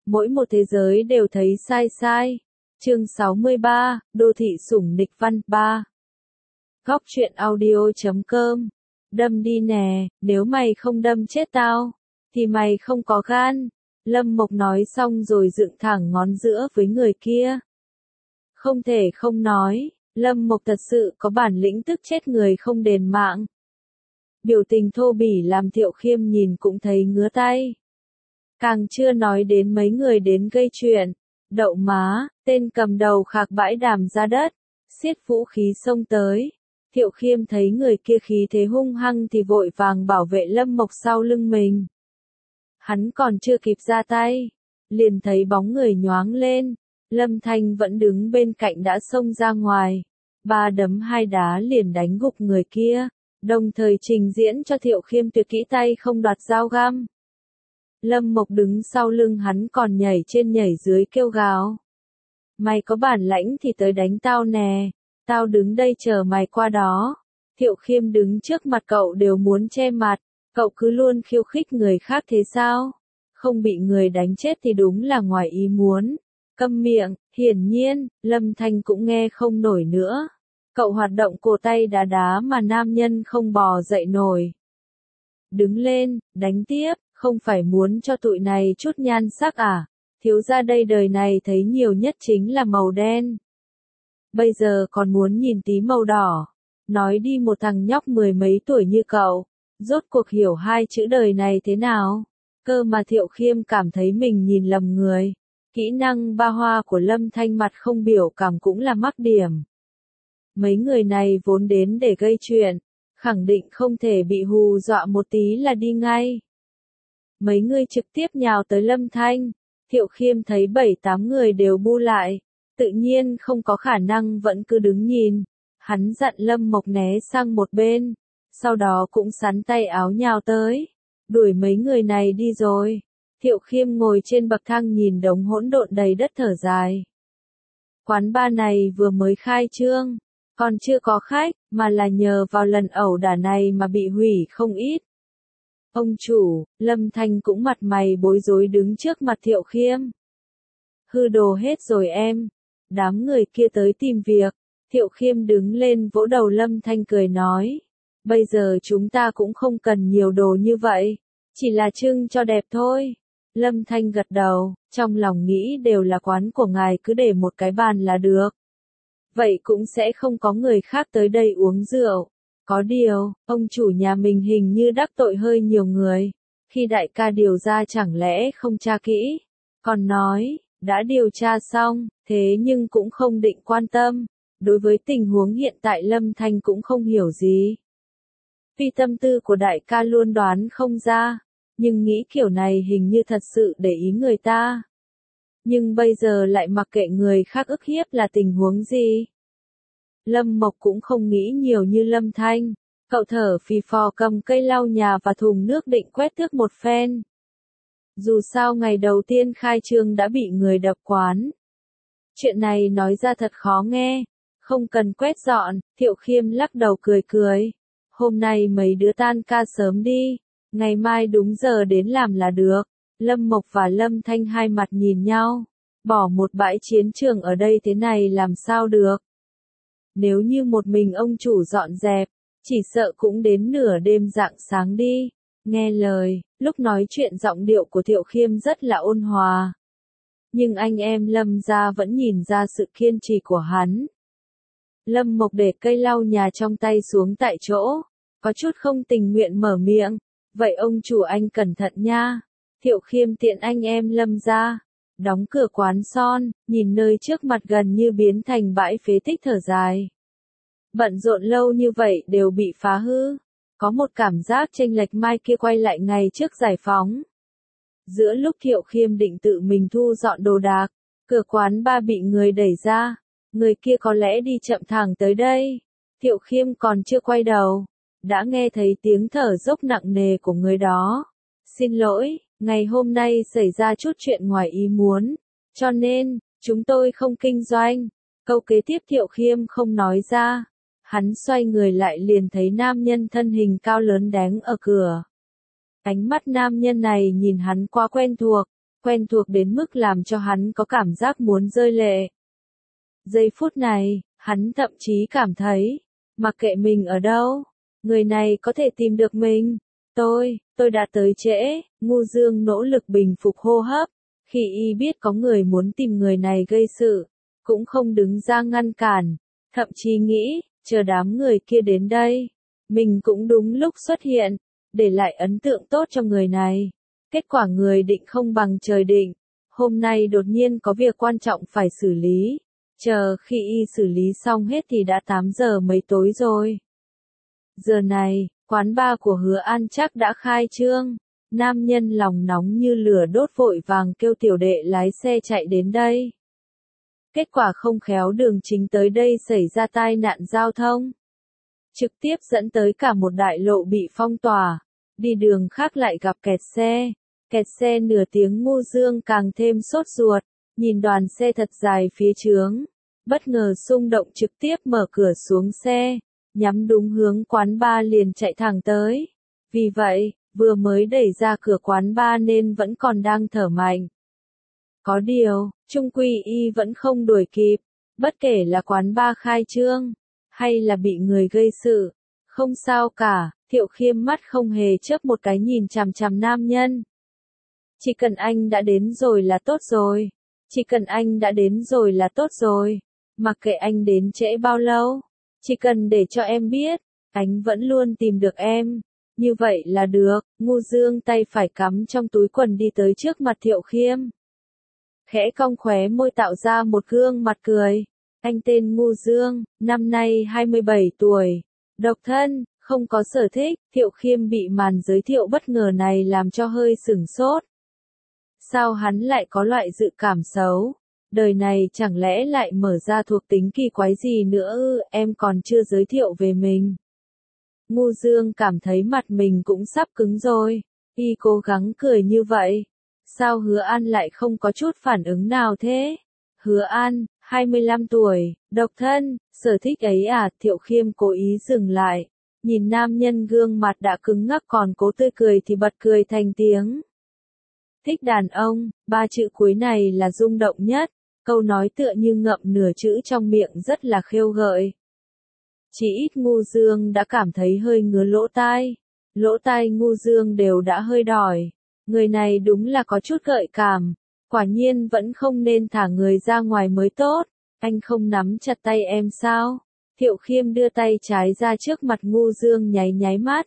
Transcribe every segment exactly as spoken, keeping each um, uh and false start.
mỗi một thế giới đều thấy sai sai. Chương sáu mươi ba, Đô thị sủng nịch văn ba. Góc truyện audio chấm com. Đâm đi nè, nếu mày không đâm chết tao, thì mày không có gan. Lâm Mộc nói xong rồi dựng thẳng ngón giữa với người kia. Không thể không nói, Lâm Mộc thật sự có bản lĩnh tức chết người không đền mạng. Biểu tình thô bỉ làm Thiệu Khiêm nhìn cũng thấy ngứa tay. Càng chưa nói đến mấy người đến gây chuyện. Đậu má, tên cầm đầu khạc bãi đàm ra đất, xiết vũ khí xông tới. Thiệu Khiêm thấy người kia khí thế hung hăng thì vội vàng bảo vệ Lâm Mộc sau lưng mình. Hắn còn chưa kịp ra tay, liền thấy bóng người nhoáng lên. Lâm Thanh vẫn đứng bên cạnh đã xông ra ngoài. Ba đấm hai đá liền đánh gục người kia, đồng thời trình diễn cho Thiệu Khiêm tuyệt kỹ tay không đoạt dao găm. Lâm Mộc đứng sau lưng hắn còn nhảy trên nhảy dưới kêu gào. Mày có bản lãnh thì tới đánh tao nè, tao đứng đây chờ mày qua đó. Thiệu Khiêm đứng trước mặt cậu đều muốn che mặt, cậu cứ luôn khiêu khích người khác thế sao? Không bị người đánh chết thì đúng là ngoài ý muốn. Câm miệng, hiển nhiên, Lâm Thanh cũng nghe không nổi nữa. Cậu hoạt động cổ tay đá đá mà nam nhân không bò dậy nổi. Đứng lên, đánh tiếp, không phải muốn cho tụi này chút nhan sắc à? Thiếu gia đây đời này thấy nhiều nhất chính là màu đen. Bây giờ còn muốn nhìn tí màu đỏ. Nói đi một thằng nhóc mười mấy tuổi như cậu, rốt cuộc hiểu hai chữ đời này thế nào? Cơ mà Thiệu Khiêm cảm thấy mình nhìn lầm người. Kỹ năng ba hoa của Lâm Thanh mặt không biểu cảm cũng là mắc điểm. Mấy người này vốn đến để gây chuyện, khẳng định không thể bị hù dọa một tí là đi ngay. Mấy người trực tiếp nhào tới Lâm Thanh, Thiệu Khiêm thấy bảy tám người đều bu lại, tự nhiên không có khả năng vẫn cứ đứng nhìn. Hắn dặn Lâm Mộc né sang một bên, sau đó cũng sắn tay áo nhào tới, đuổi mấy người này đi rồi. Thiệu Khiêm ngồi trên bậc thang nhìn đống hỗn độn đầy đất thở dài. Quán bar này vừa mới khai trương, còn chưa có khách, mà là nhờ vào lần ẩu đả này mà bị hủy không ít. Ông chủ, Lâm Thanh cũng mặt mày bối rối đứng trước mặt Thiệu Khiêm. Hư đồ hết rồi em. Đám người kia tới tìm việc. Thiệu Khiêm đứng lên vỗ đầu Lâm Thanh cười nói. Bây giờ chúng ta cũng không cần nhiều đồ như vậy. Chỉ là trưng cho đẹp thôi. Lâm Thanh gật đầu, trong lòng nghĩ đều là quán của ngài cứ để một cái bàn là được. Vậy cũng sẽ không có người khác tới đây uống rượu. Có điều, ông chủ nhà mình hình như đắc tội hơi nhiều người. Khi đại ca điều ra chẳng lẽ không tra kỹ. Còn nói, đã điều tra xong, thế nhưng cũng không định quan tâm. Đối với tình huống hiện tại Lâm Thanh cũng không hiểu gì. Vì tâm tư của đại ca luôn đoán không ra. Nhưng nghĩ kiểu này hình như thật sự để ý người ta. Nhưng bây giờ lại mặc kệ người khác ức hiếp là tình huống gì? Lâm Mộc cũng không nghĩ nhiều như Lâm Thanh. Cậu thở phì phò cầm cây lau nhà và thùng nước định quét tước một phen. Dù sao ngày đầu tiên khai trương đã bị người đập quán. Chuyện này nói ra thật khó nghe. Không cần quét dọn, Thiệu Khiêm lắc đầu cười cười. Hôm nay mấy đứa tan ca sớm đi. Ngày mai đúng giờ đến làm là được. Lâm Mộc và Lâm Thanh hai mặt nhìn nhau. Bỏ một bãi chiến trường ở đây thế này làm sao được. Nếu như một mình ông chủ dọn dẹp, chỉ sợ cũng đến nửa đêm rạng sáng đi. Nghe lời, lúc nói chuyện giọng điệu của Thiệu Khiêm rất là ôn hòa. Nhưng anh em Lâm gia vẫn nhìn ra sự kiên trì của hắn. Lâm Mộc để cây lau nhà trong tay xuống tại chỗ, có chút không tình nguyện mở miệng. Vậy ông chủ anh cẩn thận nha. Thiệu Khiêm tiện anh em Lâm gia, đóng cửa quán son, nhìn nơi trước mặt gần như biến thành bãi phế tích thở dài. Bận rộn lâu như vậy đều bị phá hư. Có một cảm giác chênh lệch mai kia quay lại ngày trước giải phóng. Giữa lúc Thiệu Khiêm định tự mình thu dọn đồ đạc, cửa quán ba bị người đẩy ra. Người kia có lẽ đi chậm thẳng tới đây. Thiệu Khiêm còn chưa quay đầu, đã nghe thấy tiếng thở dốc nặng nề của người đó. Xin lỗi, ngày hôm nay xảy ra chút chuyện ngoài ý muốn, cho nên, chúng tôi không kinh doanh. Câu kế tiếp Thiệu Khiêm không nói ra. Hắn xoay người lại liền thấy nam nhân thân hình cao lớn đánh ở cửa. Ánh mắt nam nhân này nhìn hắn quá quen thuộc, quen thuộc đến mức làm cho hắn có cảm giác muốn rơi lệ. Giây phút này, hắn thậm chí cảm thấy, mặc kệ mình ở đâu, người này có thể tìm được mình. Tôi, tôi đã tới trễ, Ngu Dương nỗ lực bình phục hô hấp, khi y biết có người muốn tìm người này gây sự, cũng không đứng ra ngăn cản, thậm chí nghĩ, chờ đám người kia đến đây, mình cũng đúng lúc xuất hiện, để lại ấn tượng tốt cho người này. Kết quả người định không bằng trời định, hôm nay đột nhiên có việc quan trọng phải xử lý, chờ khi y xử lý xong hết thì đã tám giờ mấy tối rồi. Giờ này, quán bar của Hứa An chắc đã khai trương, nam nhân lòng nóng như lửa đốt vội vàng kêu tiểu đệ lái xe chạy đến đây. Kết quả không khéo đường chính tới đây xảy ra tai nạn giao thông, trực tiếp dẫn tới cả một đại lộ bị phong tỏa, đi đường khác lại gặp kẹt xe, kẹt xe nửa tiếng. Ngu Dương càng thêm sốt ruột, nhìn đoàn xe thật dài phía chướng, bất ngờ xung động trực tiếp mở cửa xuống xe, nhắm đúng hướng quán bar liền chạy thẳng tới. Vì vậy, vừa mới đẩy ra cửa quán bar nên vẫn còn đang thở mạnh. Có điều, trung quy y vẫn không đuổi kịp, bất kể là quán bar khai trương, hay là bị người gây sự, không sao cả. Thiệu Khiêm mắt không hề chớp một cái nhìn chằm chằm nam nhân. Chỉ cần anh đã đến rồi là tốt rồi, chỉ cần anh đã đến rồi là tốt rồi, mặc kệ anh đến trễ bao lâu, chỉ cần để cho em biết, anh vẫn luôn tìm được em, như vậy là được. Ngu Dương tay phải cắm trong túi quần đi tới trước mặt Thiệu Khiêm, khẽ cong khóe môi tạo ra một gương mặt cười. Anh tên Ngu Dương, năm nay hai mươi bảy tuổi, độc thân, không có sở thích. Thiệu Khiêm bị màn giới thiệu bất ngờ này làm cho hơi sửng sốt. Sao hắn lại có loại dự cảm xấu? Đời này chẳng lẽ lại mở ra thuộc tính kỳ quái gì nữa ư? Em còn chưa giới thiệu về mình. Ngu Dương cảm thấy mặt mình cũng sắp cứng rồi. Y cố gắng cười như vậy. Sao Hứa An lại không có chút phản ứng nào thế? Hứa An, hai mươi lăm tuổi, độc thân, sở thích ấy à? Thiệu Khiêm cố ý dừng lại. Nhìn nam nhân gương mặt đã cứng ngắc còn cố tươi cười thì bật cười thành tiếng. Thích đàn ông, ba chữ cuối này là rung động nhất, câu nói tựa như ngậm nửa chữ trong miệng rất là khêu gợi. Chỉ ít Ngu Dương đã cảm thấy hơi ngứa lỗ tai, lỗ tai Ngu Dương đều đã hơi đỏ. Người này đúng là có chút gợi cảm, quả nhiên vẫn không nên thả người ra ngoài mới tốt. Anh không nắm chặt tay em sao? Thiệu Khiêm đưa tay trái ra trước mặt Ngu Dương nháy nháy mắt.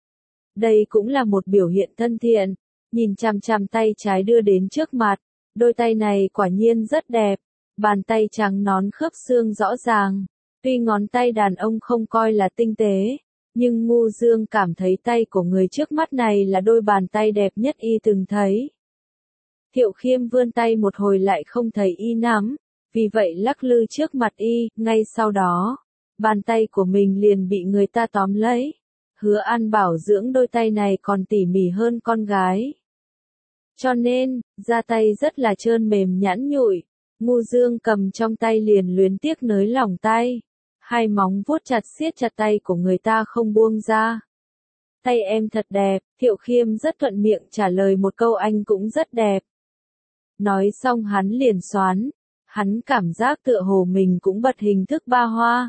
Đây cũng là một biểu hiện thân thiện, nhìn chằm chằm tay trái đưa đến trước mặt, đôi tay này quả nhiên rất đẹp, bàn tay trắng nón khớp xương rõ ràng, tuy ngón tay đàn ông không coi là tinh tế, nhưng Ngu Dương cảm thấy tay của người trước mắt này là đôi bàn tay đẹp nhất y từng thấy. Thiệu Khiêm vươn tay một hồi lại không thấy y nắm, vì vậy lắc lư trước mặt y, ngay sau đó, bàn tay của mình liền bị người ta tóm lấy. Hứa An bảo dưỡng đôi tay này còn tỉ mỉ hơn con gái. Cho nên, da tay rất là trơn mềm nhẵn nhụi, Ngu Dương cầm trong tay liền luyến tiếc nới lỏng tay. Hai móng vuốt chặt siết chặt tay của người ta không buông ra. Tay em thật đẹp, Thiệu Khiêm rất thuận miệng trả lời một câu anh cũng rất đẹp. Nói xong hắn liền xoán, hắn cảm giác tựa hồ mình cũng bật hình thức ba hoa.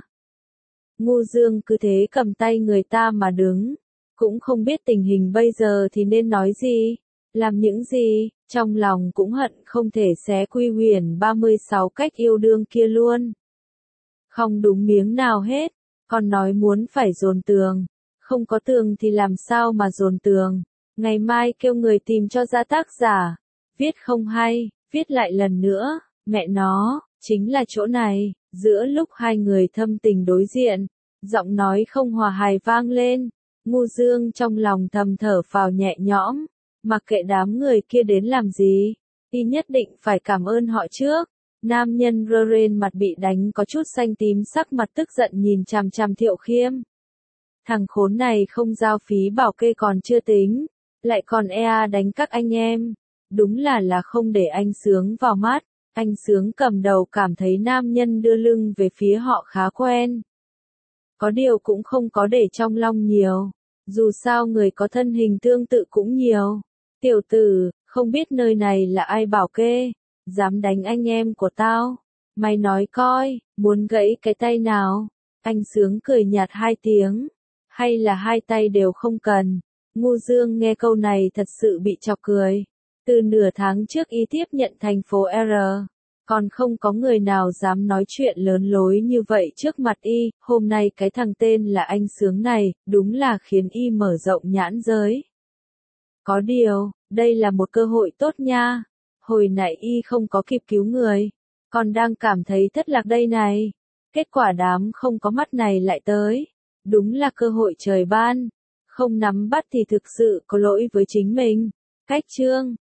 Ngu Dương cứ thế cầm tay người ta mà đứng, cũng không biết tình hình bây giờ thì nên nói gì, làm những gì, trong lòng cũng hận không thể xé Quy Huyền ba mươi sáu cách yêu đương kia luôn. Không đúng miếng nào hết, còn nói muốn phải dồn tường, không có tường thì làm sao mà dồn tường, ngày mai kêu người tìm cho ra tác giả, viết không hay, viết lại lần nữa, mẹ nó, chính là chỗ này. Giữa lúc hai người thâm tình đối diện, giọng nói không hòa hài vang lên, Ngu Dương trong lòng thầm thở phào nhẹ nhõm, mặc kệ đám người kia đến làm gì, y nhất định phải cảm ơn họ trước. Nam nhân rơ rên mặt bị đánh có chút xanh tím sắc mặt tức giận nhìn chằm chằm Thiệu Khiêm. Thằng khốn này không giao phí bảo kê còn chưa tính, lại còn ea đánh các anh em, đúng là là không để anh Sướng vào mắt. Anh Sướng cầm đầu cảm thấy nam nhân đưa lưng về phía họ khá quen. Có điều cũng không có để trong lòng nhiều, dù sao người có thân hình tương tự cũng nhiều. Tiểu tử, Không biết nơi này là ai bảo kê, dám đánh anh em của tao. Mày nói coi, muốn gãy cái tay nào? Anh Sướng cười nhạt hai tiếng. Hay là hai tay đều không cần? Ngu Dương nghe câu này thật sự bị chọc cười. Từ nửa tháng trước y tiếp nhận thành phố R, còn không có người nào dám nói chuyện lớn lối như vậy trước mặt y, hôm nay cái thằng tên là anh Sướng này, đúng là khiến y mở rộng nhãn giới. Có điều, đây là một cơ hội tốt nha. Hồi nãy y không có kịp cứu người, còn đang cảm thấy thất lạc đây này. Kết quả đám không có mắt này lại tới. Đúng là cơ hội trời ban. Không nắm bắt thì thực sự có lỗi với chính mình. Cách chương